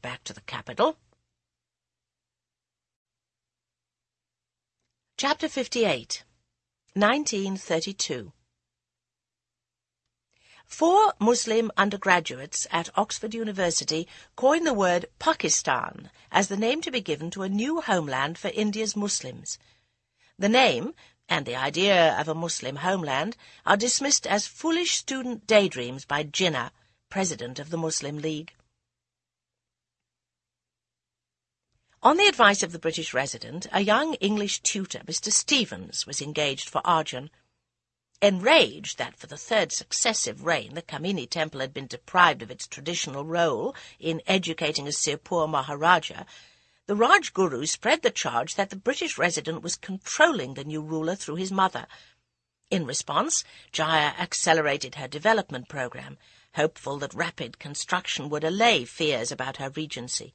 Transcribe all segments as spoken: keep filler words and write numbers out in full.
back to the capital. Chapter fifty-eight. nineteen thirty-two. Four Muslim undergraduates at Oxford University coined the word Pakistan as the name to be given to a new homeland for India's Muslims. The name and the idea of a Muslim homeland are dismissed as foolish student daydreams by Jinnah, president of the Muslim League. On the advice of the British resident, a young English tutor, Mister Stevens, was engaged for Arjun. Enraged that for the third successive reign the Kamini temple had been deprived of its traditional role in educating a Sirpur Maharaja, the Rajguru spread the charge that the British resident was controlling the new ruler through his mother. In response, Jaya accelerated her development program, hopeful that rapid construction would allay fears about her regency.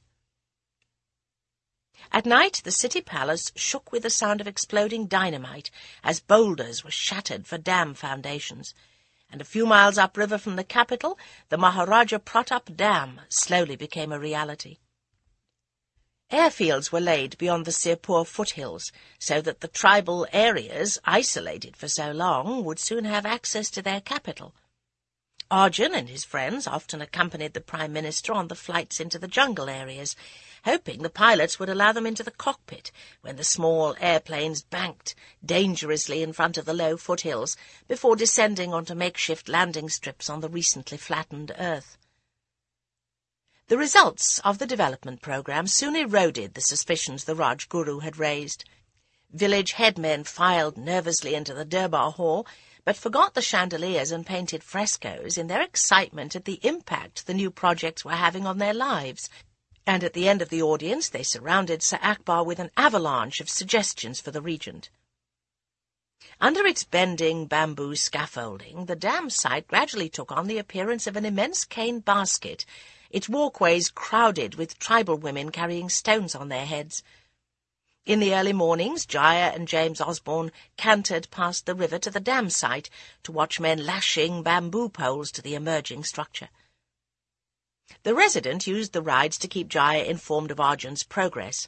At night, the city palace shook with the sound of exploding dynamite as boulders were shattered for dam foundations, and a few miles upriver from the capital, the Maharaja Pratap Dam slowly became a reality. Airfields were laid beyond the Sirpur foothills, so that the tribal areas, isolated for so long, would soon have access to their capital. Arjun and his friends often accompanied the Prime Minister on the flights into the jungle areas, hoping the pilots would allow them into the cockpit when the small airplanes banked dangerously in front of the low foothills before descending onto makeshift landing strips on the recently flattened Earth. The results of the development program soon eroded the suspicions the Rajguru had raised. Village headmen filed nervously into the Durbar Hall, but forgot the chandeliers and painted frescoes in their excitement at the impact the new projects were having on their lives, and at the end of the audience they surrounded Sir Akbar with an avalanche of suggestions for the regent. Under its bending bamboo scaffolding, the dam site gradually took on the appearance of an immense cane basket, its walkways crowded with tribal women carrying stones on their heads. In the early mornings, Jaya and James Osborne cantered past the river to the dam site to watch men lashing bamboo poles to the emerging structure. The resident used the rides to keep Jaya informed of Arjun's progress.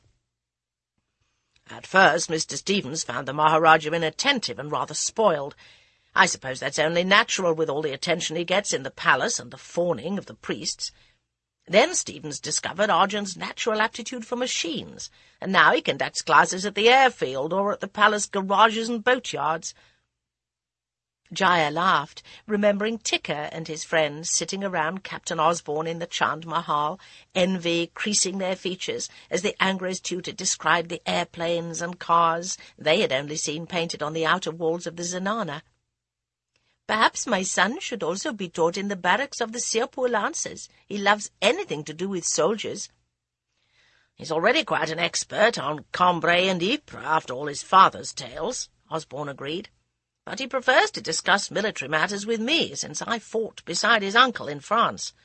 At first, Mister Stevens found the Maharaja inattentive and rather spoiled. I suppose that's only natural with all the attention he gets in the palace and the fawning of the priests. Then Stevens discovered Arjun's natural aptitude for machines, and now he conducts classes at the airfield or at the palace garages and boatyards. Jaya laughed, remembering Tikka and his friends sitting around Captain Osborne in the Chand Mahal, envy creasing their features as the Angres tutor described the airplanes and cars they had only seen painted on the outer walls of the Zenana. Perhaps my son should also be taught in the barracks of the Sirpur Lancers. He loves anything to do with soldiers. He's already quite an expert on Cambrai and Ypres after all his father's tales, Osborne agreed. But he prefers to discuss military matters with me, since I fought beside his uncle in France.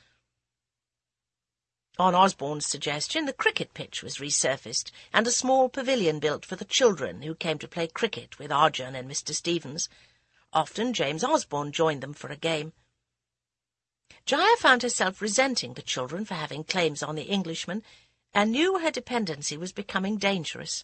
On Osborne's suggestion, the cricket pitch was resurfaced, and a small pavilion built for the children who came to play cricket with Arjun and Mister Stevens. Often James Osborne joined them for a game. Jaya found herself resenting the children for having claims on the Englishman, and knew her dependency was becoming dangerous.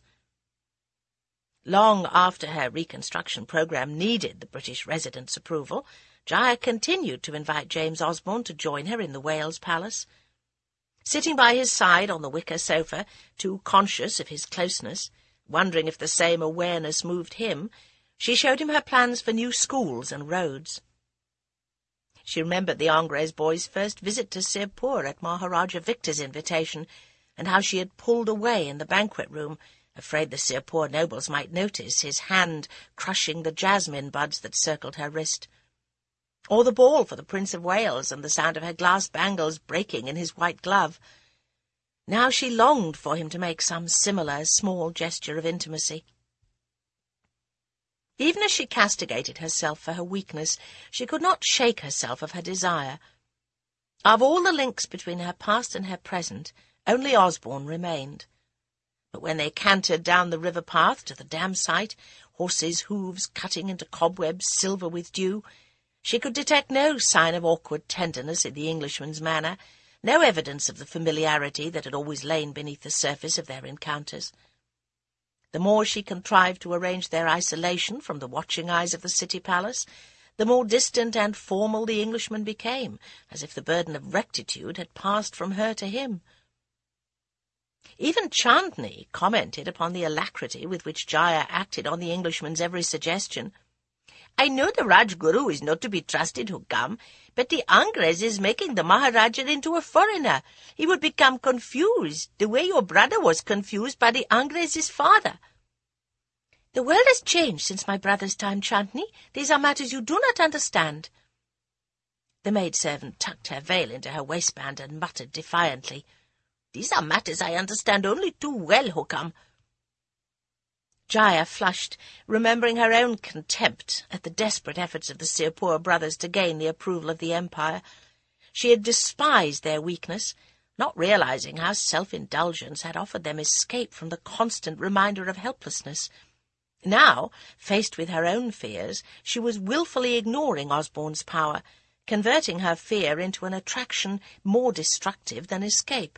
Long after her reconstruction program needed the British resident's approval, Jaya continued to invite James Osborne to join her in the Wales Palace. Sitting by his side on the wicker sofa, too conscious of his closeness, wondering if the same awareness moved him, she showed him her plans for new schools and roads. She remembered the Angres boys' first visit to Sirpur at Maharaja Victor's invitation, and how she had pulled away in the banquet room, afraid the Sirpur nobles might notice his hand crushing the jasmine buds that circled her wrist. Or the ball for the Prince of Wales and the sound of her glass bangles breaking in his white glove. Now she longed for him to make some similar small gesture of intimacy. Even as she castigated herself for her weakness, she could not shake herself of her desire. Of all the links between her past and her present, only Osborne remained. But when they cantered down the river path to the dam site, horses' hooves cutting into cobwebs silver with dew, she could detect no sign of awkward tenderness in the Englishman's manner, no evidence of the familiarity that had always lain beneath the surface of their encounters. The more she contrived to arrange their isolation from the watching eyes of the city palace, the more distant and formal the Englishman became, as if the burden of rectitude had passed from her to him. Even Chandni commented upon the alacrity with which Jaya acted on the Englishman's every suggestion. "I know the Rajguru is not to be trusted, Hukam, but the Angrez is making the Maharaja into a foreigner. He would become confused, the way your brother was confused by the Angrez's father." "The world has changed since my brother's time, Chandni. These are matters you do not understand." The maidservant tucked her veil into her waistband and muttered defiantly, "These are matters I understand only too well, Hukam." Jaya flushed, remembering her own contempt at the desperate efforts of the Sirpur brothers to gain the approval of the Empire. She had despised their weakness, not realizing how self-indulgence had offered them escape from the constant reminder of helplessness. Now, faced with her own fears, she was wilfully ignoring Osborne's power, converting her fear into an attraction more destructive than escape.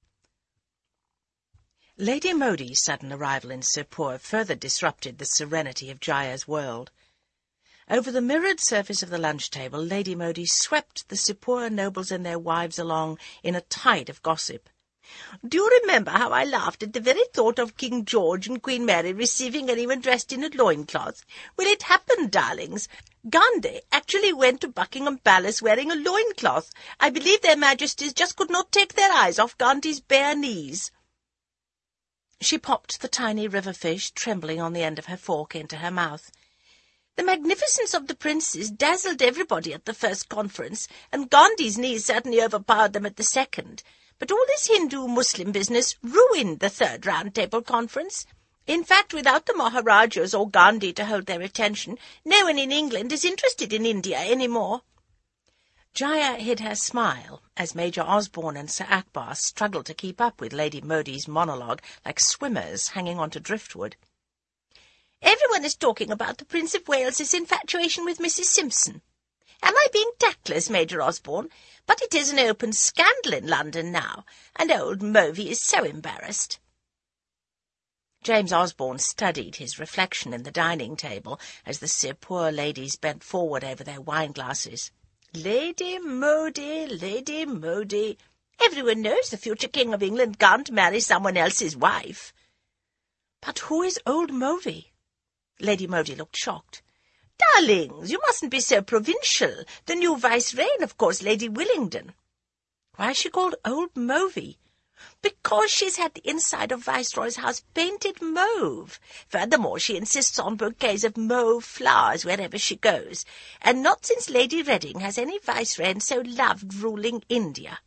Lady Modi's sudden arrival in Sirpur further disrupted the serenity of Jaya's world. Over the mirrored surface of the lunch-table, Lady Modi swept the Sirpur nobles and their wives along in a tide of gossip. "Do you remember how I laughed at the very thought of King George and Queen Mary receiving anyone dressed in a loincloth? Well, it happened, darlings. Gandhi actually went to Buckingham Palace wearing a loincloth. I believe their Majesties just could not take their eyes off Gandhi's bare knees." She popped the tiny river fish, trembling on the end of her fork, into her mouth. "The magnificence of the princes dazzled everybody at the first conference, and Gandhi's knees certainly overpowered them at the second. But all this Hindu-Muslim business ruined the third round-table conference. In fact, without the Maharajas or Gandhi to hold their attention, no one in England is interested in India any more." Jaya hid her smile as Major Osborne and Sir Akbar struggled to keep up with Lady Modi's monologue like swimmers hanging on to driftwood. "Everyone is talking about the Prince of Wales's infatuation with Missus Simpson. Am I being tactless, Major Osborne? But it is an open scandal in London now, and old Movey is so embarrassed." James Osborne studied his reflection in the dining-table as the Sirpur ladies bent forward over their wine-glasses. "Lady Modi, Lady Modi. Everyone knows the future King of England can't marry someone else's wife." "But who is old Movey?" Lady Modi looked shocked. "Darlings, you mustn't be so provincial. The new Vicereine, of course, Lady Willingdon." "Why is she called old Movey?" "Because she's had the inside of Viceroy's house painted mauve. Furthermore, she insists on bouquets of mauve flowers wherever she goes, and not since Lady Reading has any Vicereine so loved ruling India."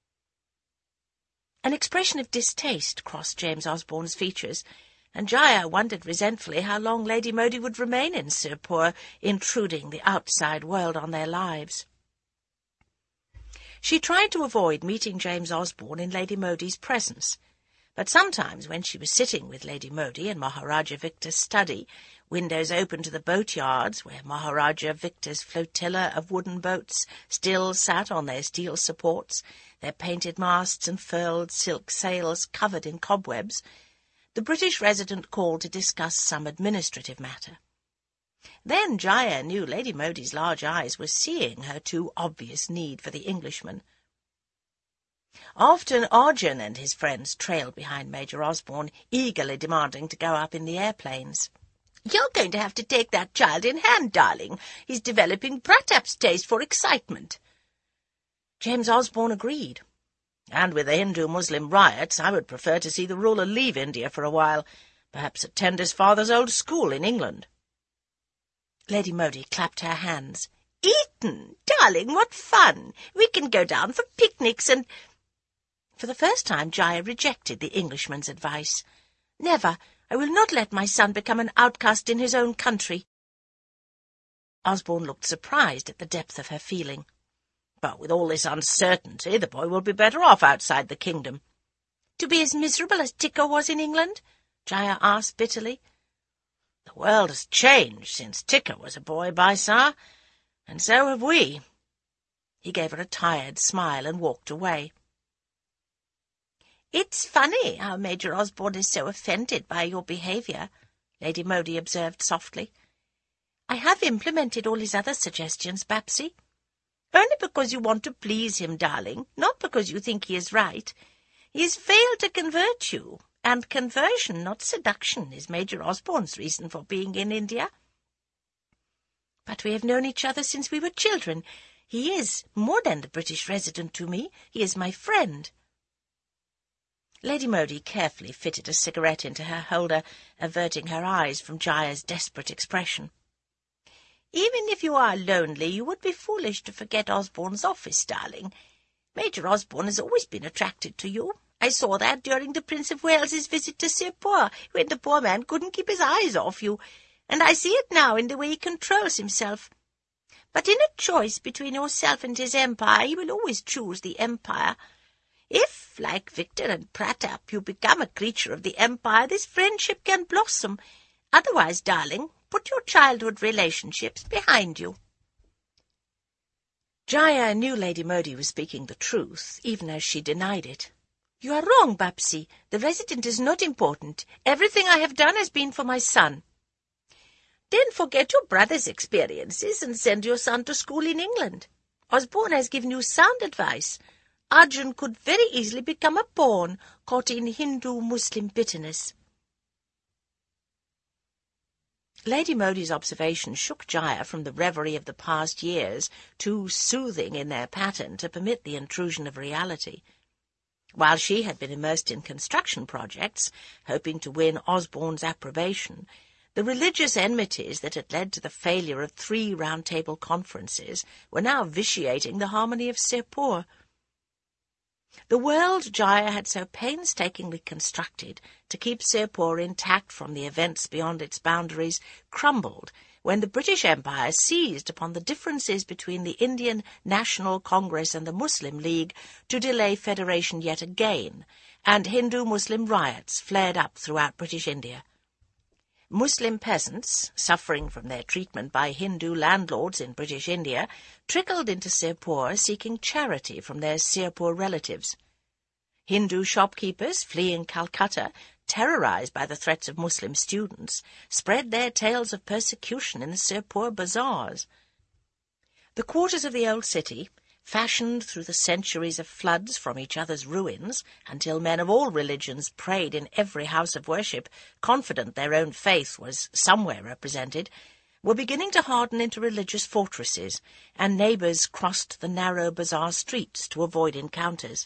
An expression of distaste crossed James Osborne's features, and Jaya wondered resentfully how long Lady Modi would remain in Sirpur, intruding the outside world on their lives. She tried to avoid meeting James Osborne in Lady Modi's presence, but sometimes when she was sitting with Lady Modi in Maharaja Victor's study, windows open to the boatyards where Maharaja Victor's flotilla of wooden boats still sat on their steel supports, their painted masts and furled silk sails covered in cobwebs, the British resident called to discuss some administrative matter. Then Jaya knew Lady Modi's large eyes were seeing her too obvious need for the Englishman. Often Arjun and his friends trailed behind Major Osborne, eagerly demanding to go up in the airplanes. "You're going to have to take that child in hand, darling. He's developing Pratap's taste for excitement." James Osborne agreed. "And with the Hindu-Muslim riots, I would prefer to see the ruler leave India for a while, perhaps attend his father's old school in England." Lady Modi clapped her hands. "Eton! Darling, what fun! We can go down for picnics and—" For the first time Jaya rejected the Englishman's advice. "Never! I will not let my son become an outcast in his own country." Osborne looked surprised at the depth of her feeling. "But with all this uncertainty, the boy will be better off outside the kingdom." "To be as miserable as Tika was in England?" Jaya asked bitterly. "The world has changed since Tika was a boy, Baisar, and so have we." He gave her a tired smile and walked away. "It's funny how Major Osborne is so offended by your behaviour," Lady Modi observed softly. "I have implemented all his other suggestions, Babsy. Only because you want to please him, darling, not because you think he is right. He has failed to convert you, and conversion, not seduction, is Major Osborne's reason for being in India." "But we have known each other since we were children. He is more than the British resident to me. He is my friend." Lady Modi carefully fitted a cigarette into her holder, averting her eyes from Jaya's desperate expression. "Even if you are lonely, you would be foolish to forget Osborne's office, darling. Major Osborne has always been attracted to you. I saw that during the Prince of Wales's visit to Sirpur, when the poor man couldn't keep his eyes off you, and I see it now in the way he controls himself. But in a choice between yourself and his empire, he will always choose the empire. If, like Victor and Pratap, you become a creature of the empire, this friendship can blossom. Otherwise, darling, put your childhood relationships behind you." Jaya knew Lady Modi was speaking the truth, even as she denied it. "You are wrong, Babsy. The resident is not important. Everything I have done has been for my son." "Then forget your brother's experiences and send your son to school in England. Osborne has given you sound advice. Arjun could very easily become a pawn caught in Hindu-Muslim bitterness." Lady Modi's observation shook Jaya from the reverie of the past years, too soothing in their pattern to permit the intrusion of reality. While she had been immersed in construction projects, hoping to win Osborne's approbation, the religious enmities that had led to the failure of three round-table conferences were now vitiating the harmony of Sirpur. The world Jaya had so painstakingly constructed to keep Sirpur intact from the events beyond its boundaries crumbled when the British Empire seized upon the differences between the Indian National Congress and the Muslim League to delay federation yet again, and Hindu-Muslim riots flared up throughout British India. Muslim peasants, suffering from their treatment by Hindu landlords in British India, trickled into Sirpur seeking charity from their Sirpur relatives. Hindu shopkeepers fleeing Calcutta, terrorized by the threats of Muslim students, spread their tales of persecution in the Sirpur bazaars. The quarters of the old city, fashioned through the centuries of floods from each other's ruins, until men of all religions prayed in every house of worship, confident their own faith was somewhere represented, were beginning to harden into religious fortresses, and neighbours crossed the narrow bazaar streets to avoid encounters.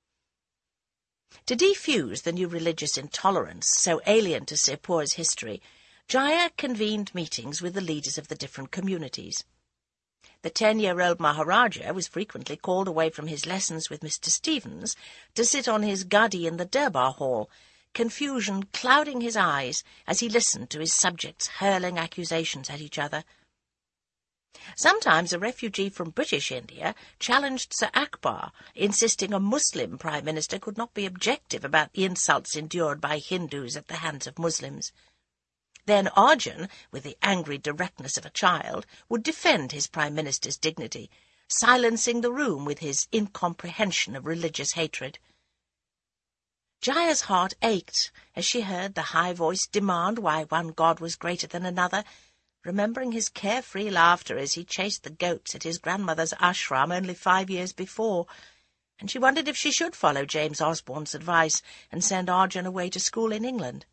To defuse the new religious intolerance so alien to Sirpur's history, Jaya convened meetings with the leaders of the different communities. The ten-year-old Maharaja was frequently called away from his lessons with Mister Stevens to sit on his gadi in the Durbar Hall, confusion clouding his eyes as he listened to his subjects hurling accusations at each other. Sometimes a refugee from British India challenged Sir Akbar, insisting a Muslim Prime Minister could not be objective about the insults endured by Hindus at the hands of Muslims. Then Arjun, with the angry directness of a child, would defend his Prime Minister's dignity, silencing the room with his incomprehension of religious hatred. Jaya's heart ached as she heard the high-voiced demand why one god was greater than another, remembering his carefree laughter as he chased the goats at his grandmother's ashram only five years before, and she wondered if she should follow James Osborne's advice and send Arjun away to school in England.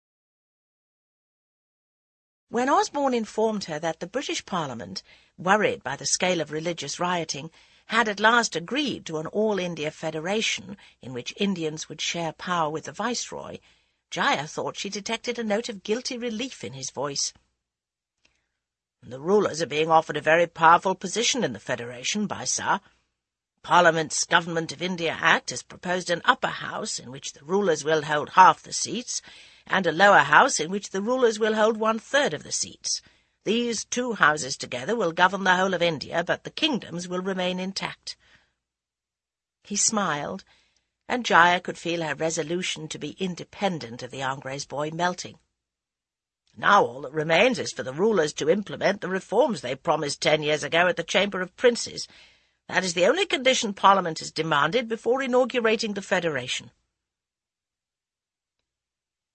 When Osborne informed her that the British Parliament, worried by the scale of religious rioting, had at last agreed to an all-India federation in which Indians would share power with the Viceroy, Jaya thought she detected a note of guilty relief in his voice. "The rulers are being offered a very powerful position in the federation by Sir. Parliament's Government of India Act has proposed an upper house in which the rulers will hold half the seats, and a lower house in which the rulers will hold one-third of the seats. These two houses together will govern the whole of India, but the kingdoms will remain intact." He smiled, and Jaya could feel her resolution to be independent of the Angres boy melting. "Now all that remains is for the rulers to implement the reforms they promised ten years ago at the Chamber of Princes. That is the only condition Parliament has demanded before inaugurating the federation."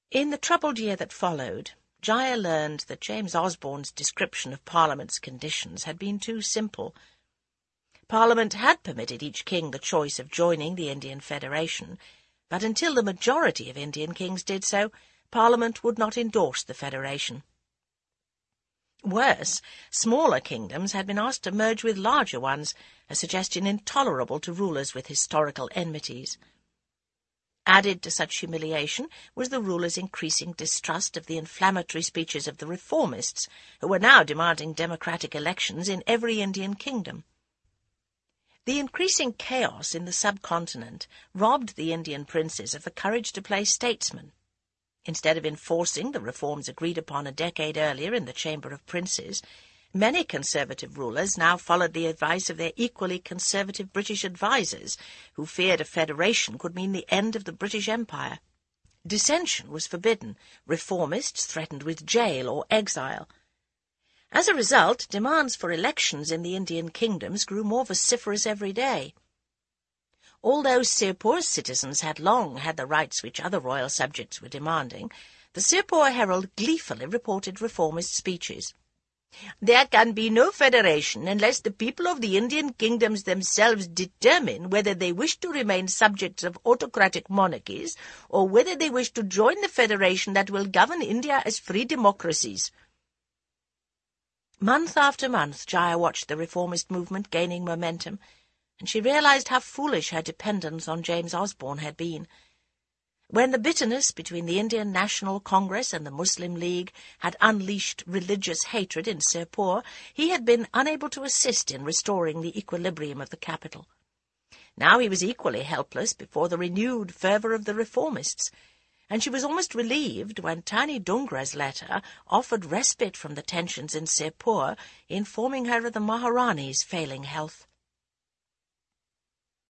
In the troubled year that followed, Jaya learned that James Osborne's description of Parliament's conditions had been too simple. Parliament had permitted each king the choice of joining the Indian Federation, but until the majority of Indian kings did so, Parliament would not endorse the Federation. Worse, smaller kingdoms had been asked to merge with larger ones, a suggestion intolerable to rulers with historical enmities. Added to such humiliation was the rulers' increasing distrust of the inflammatory speeches of the reformists, who were now demanding democratic elections in every Indian kingdom. The increasing chaos in the subcontinent robbed the Indian princes of the courage to play statesman. Instead of enforcing the reforms agreed upon a decade earlier in the Chamber of Princes, many conservative rulers now followed the advice of their equally conservative British advisers, who feared a federation could mean the end of the British Empire. Dissension was forbidden, reformists threatened with jail or exile. As a result, demands for elections in the Indian kingdoms grew more vociferous every day. Although Sirpur's citizens had long had the rights which other royal subjects were demanding, the Sirpur Herald gleefully reported reformist speeches. "There can be no federation unless the people of the Indian kingdoms themselves determine whether they wish to remain subjects of autocratic monarchies or whether they wish to join the federation that will govern India as free democracies." Month after month, Jaya watched the reformist movement gaining momentum, and she realized how foolish her dependence on James Osborne had been. When the bitterness between the Indian National Congress and the Muslim League had unleashed religious hatred in Sirpur, he had been unable to assist in restoring the equilibrium of the capital. Now he was equally helpless before the renewed fervour of the reformists, and she was almost relieved when Tani Dungra's letter offered respite from the tensions in Sirpur, informing her of the Maharani's failing health.